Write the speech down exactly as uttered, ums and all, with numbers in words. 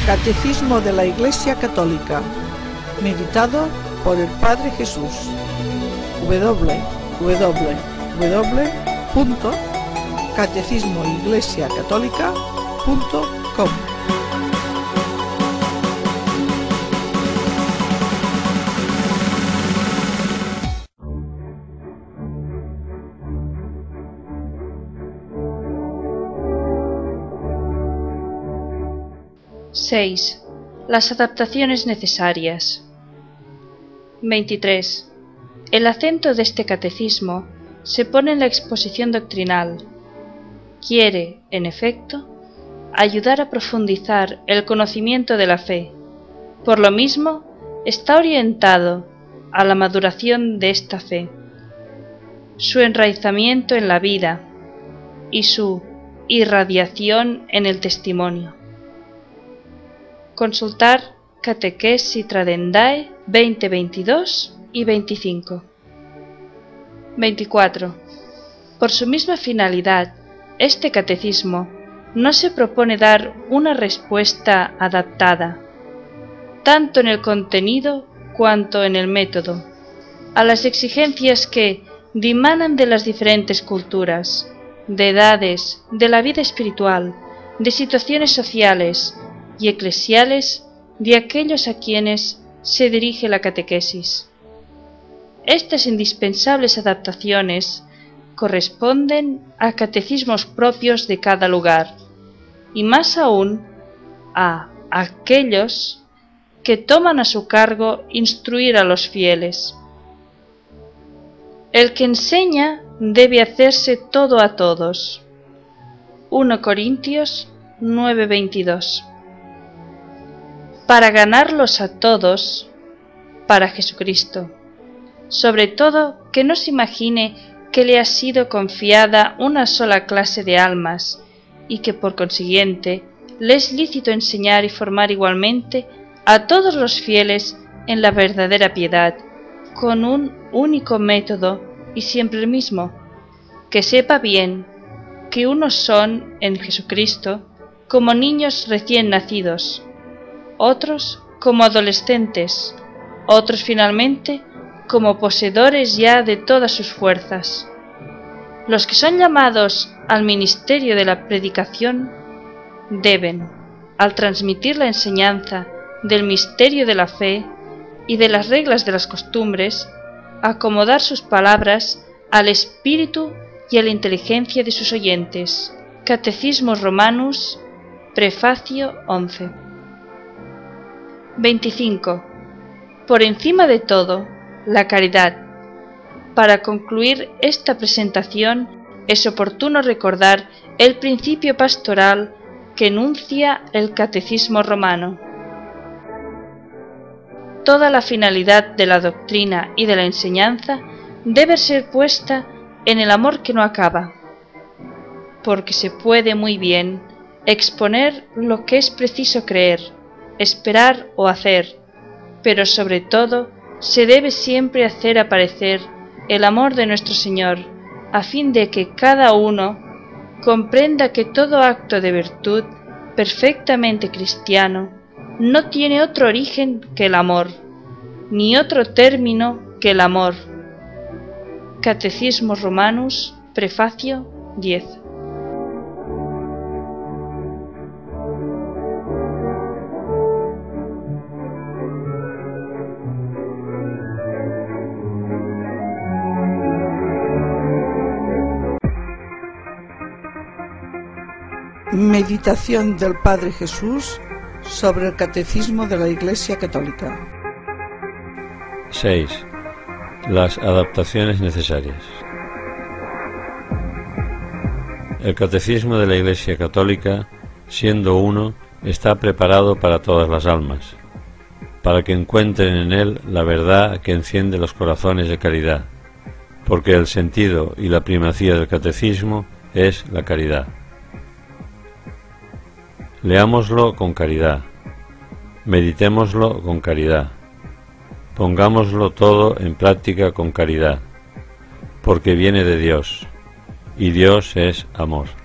Catecismo de la Iglesia Católica, meditado por el Padre Jesús. w w w punto catecismo iglesia católica punto com. seis. Las adaptaciones necesarias. veintitrés. El acento de este catecismo se pone en la exposición doctrinal. Quiere, en efecto, ayudar a profundizar el conocimiento de la fe. Por lo mismo, está orientado a la maduración de esta fe, su enraizamiento en la vida y su irradiación en el testimonio. Consultar Catequesi Tradendae veinte veintidós y veinticinco. veinticuatro. Por su misma finalidad, este catecismo no se propone dar una respuesta adaptada, tanto en el contenido cuanto en el método, a las exigencias que dimanan de las diferentes culturas, de edades, de la vida espiritual, de situaciones sociales y eclesiales de aquellos a quienes se dirige la catequesis. Estas indispensables adaptaciones corresponden a catecismos propios de cada lugar, y más aún a aquellos que toman a su cargo instruir a los fieles. El que enseña debe hacerse todo a todos. primera Corintios nueve veintidós. Para ganarlos a todos, para Jesucristo. Sobre todo, que no se imagine que le ha sido confiada una sola clase de almas, y que por consiguiente le es lícito enseñar y formar igualmente a todos los fieles en la verdadera piedad, con un único método y siempre el mismo, que sepa bien que unos son en Jesucristo como niños recién nacidos, otros como adolescentes, otros finalmente como poseedores ya de todas sus fuerzas. Los que son llamados al ministerio de la predicación deben, al transmitir la enseñanza del misterio de la fe y de las reglas de las costumbres, acomodar sus palabras al espíritu y a la inteligencia de sus oyentes. Catecismus Romanus, prefacio once. veinticinco. Por encima de todo, la caridad. Para concluir esta presentación es oportuno recordar el principio pastoral que enuncia el Catecismo Romano. Toda la finalidad de la doctrina y de la enseñanza debe ser puesta en el amor que no acaba, porque se puede muy bien exponer lo que es preciso creer, esperar o hacer, pero sobre todo se debe siempre hacer aparecer el amor de nuestro Señor, a fin de que cada uno comprenda que todo acto de virtud perfectamente cristiano no tiene otro origen que el amor, ni otro término que el amor. Catecismus Romanus, prefacio diez. Meditación del Padre Jesús sobre el Catecismo de la Iglesia Católica. seis. Las adaptaciones necesarias. El Catecismo de la Iglesia Católica, siendo uno, está preparado para todas las almas, para que encuentren en él la verdad que enciende los corazones de caridad, porque el sentido y la primacía del Catecismo es la caridad. Leámoslo con caridad, meditémoslo con caridad, pongámoslo todo en práctica con caridad, porque viene de Dios, y Dios es amor.